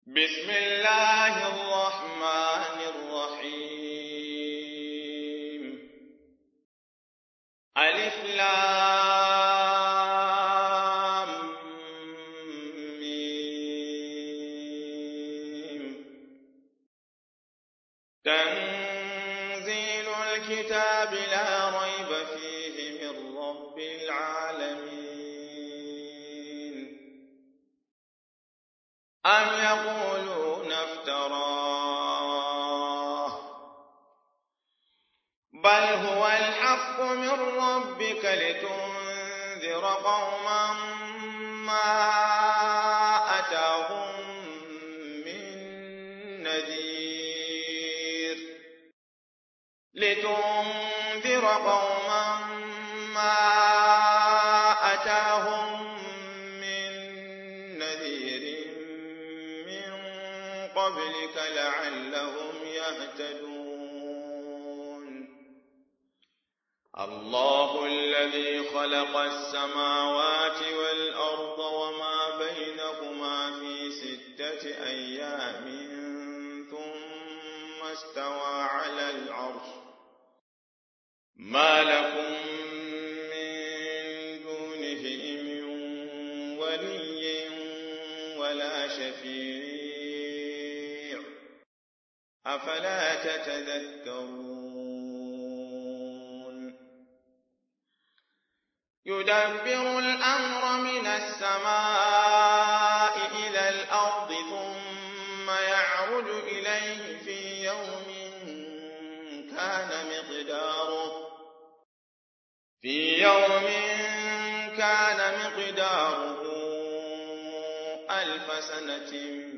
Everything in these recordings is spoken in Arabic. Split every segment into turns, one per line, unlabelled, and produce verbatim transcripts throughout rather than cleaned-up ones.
بسم الله الرحمن الرحيم. ألف لام ميم. تنزيل الكتاب لا ريب فيه من رب العالمين. أم يقولون افتراه بل هو الحق من ربك لتنذر قوما ما أتاهم من نذير لتنذر قوما ما أتاهم من نذير من قبلك لعلهم يهتدون. الله الذي خلق السماوات والأرض وما بينهما في ستة أيام ثم استوى على العرش ما لكم من دونه من ولي ولا شفيع أفلا تتذكرون. يدبر الأمر من السماء إلى الأرض ثم يعرج إليه في يوم كان مقداره في يوم كان مقداره ألف سنة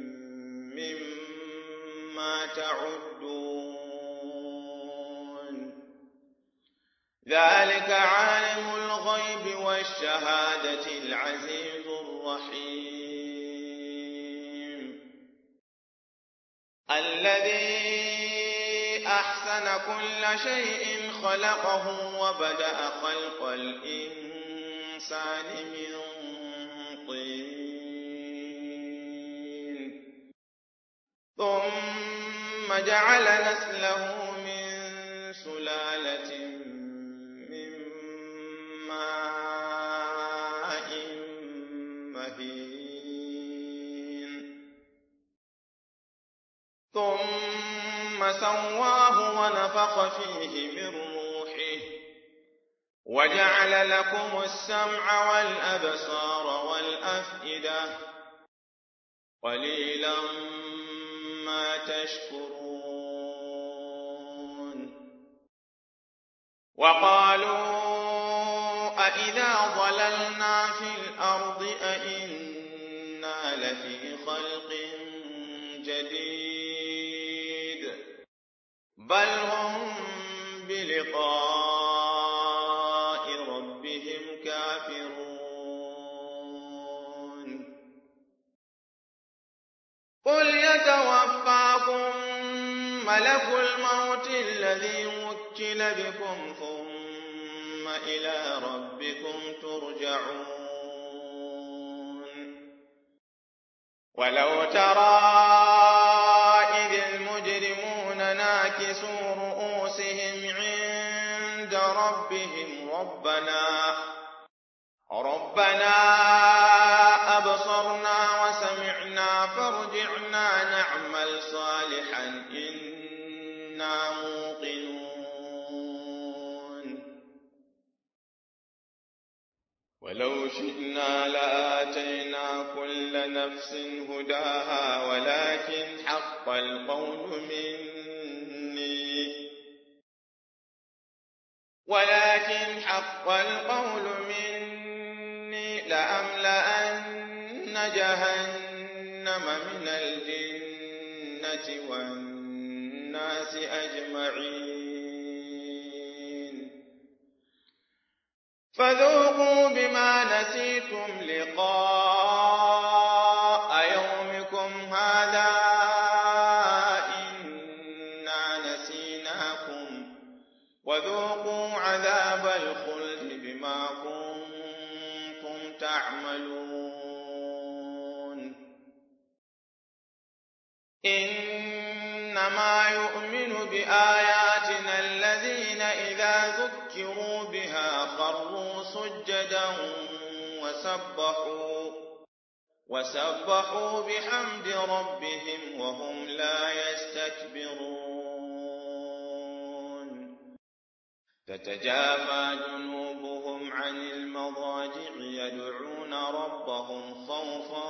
مما تعدون. ذلك عالم الغيب والشهادة العزيز الرحيم. الذي أحسن كل شيء خلقه وبدأ خلق الإنسان من طين ثم جعل نسله من سلالة من ماء مهين ثم سواه ونفخ فيه من روحه وجعل لكم السمع والأبصار والأفئدة قليلا ما تشكرون. وقالوا أإذا ضللنا في الأرض أإنا لفي خلق جديد بل هم بلقاء ربهم كافرون. قل يتوفاكم ملك الموت الذي وكل بكم ثم إلى ربكم ترجعون. ولو ترى إذ المجرمون ناكسوا رؤوسهم عند ربهم ربنا ربنا أبصرنا وسمعنا فارجعنا نعمل صالحا إنا موقنون. ولو شئنا لآتينا كل نفس هداها ولكن حق القول مني ولكن حق القول مني لأملأن جهنم من الجنة والناس أجمعين. فذوقوا بما نسيتم لقاء يومكم هذا إنا نسيناكم وذوقوا عذاب الخلد بما كنتم تعملون. إنما يؤمن بآياتنا الذين إذا ذكروا بها خروا سجدا وسبحوا وسبحوا بحمد ربهم وهم لا يستكبرون تتجافى جنوبهم عن المضاجع يدعون ربهم خوفا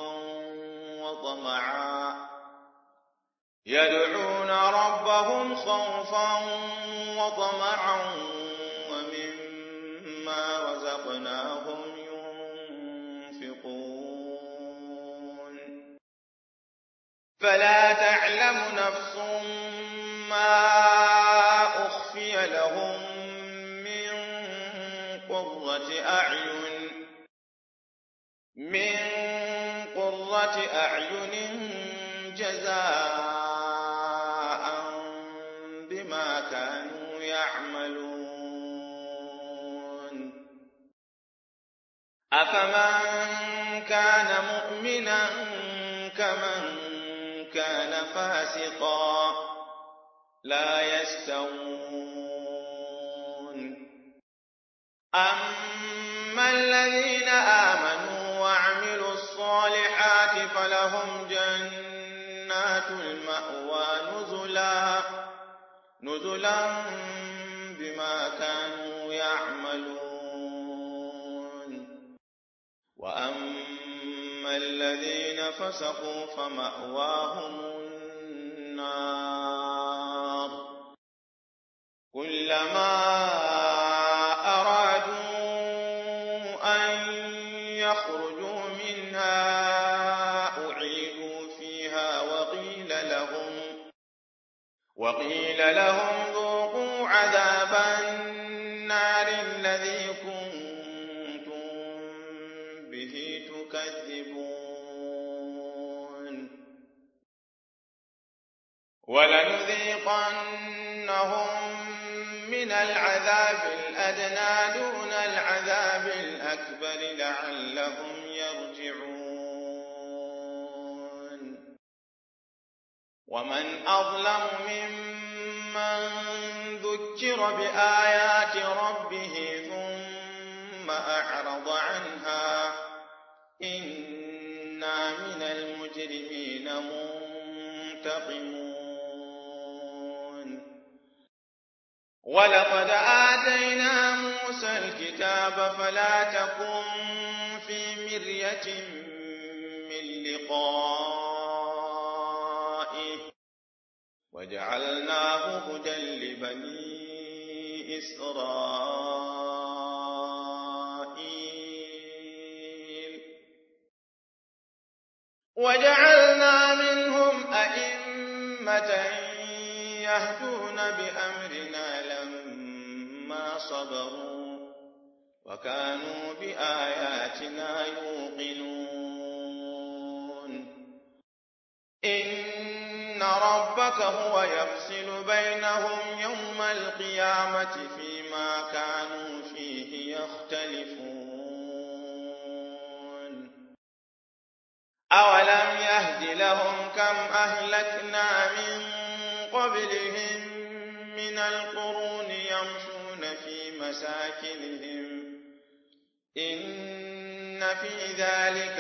وطمعا يدعون ربهم خوفا وطمعا ومما رزقناهم ينفقون فلا تعلم نفس ما أخفي لهم من قرة أعين من قرة أعين جزاء بما كانوا يعملون أفمن كان مؤمنا كمن كان فاسقا لا يستوون أما الذين آمنوا وعملوا الصالحات فلهم جنات المأوى نزلا نزلا بما كانوا يعملون وأما الذين فسقوا فمأواهم النار كلما أرادوا أن يخرجوا منها أعيدوا فيها وقيل لهم وقيل لهم ذوقوا عذاب النار الذي كنتم به تكذبون ولنذيقنهم من العذاب الأدنى دون العذاب الأكبر لعلهم يرجعون ومن أظلم ممن ذكر بآيات ربه ثم أعرض عنها إنا من المجرمين منتقمون ولقد آتينا موسى الكتاب فلا تكن في مرية من لقائه وجعلناه هدى لبني إسرائيل وجعلنا منهم أئمة يهدون بأمرنا لما صبروا وكانوا بآياتنا يوقنون إن ربك هو يفصل بينهم يوم القيامة فيما كانوا فيه يختلفون أولم يهد لهم كم أهلكنا من قبلهم من القرون يمشون في مساكنهم إن في ذلك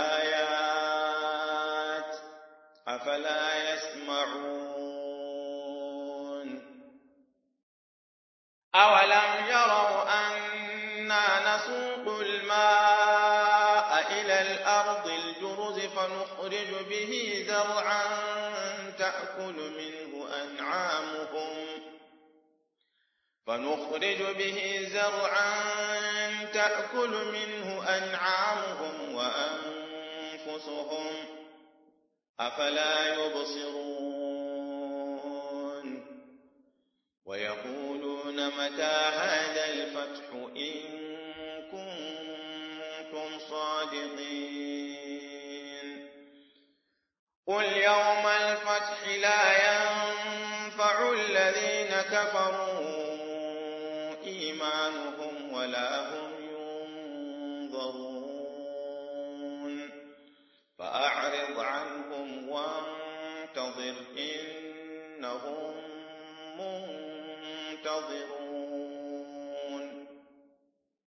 لآيات أفلا يسمعون أولم يروا أنا نسوق الماء إلى الأرض الجرز فنخرج به زرعا تأكل منه أنعامهم فنخرج به زرعا تأكل منه أنعامهم وأنفسهم أفلا يبصرون ويقولون متى هذا الفتح إن كنتم صادقين قل يوم الفتح لا ينفع الذين كفروا إيمانهم ولا هم ينظرون فأعرض عنهم وانتظر منتظرون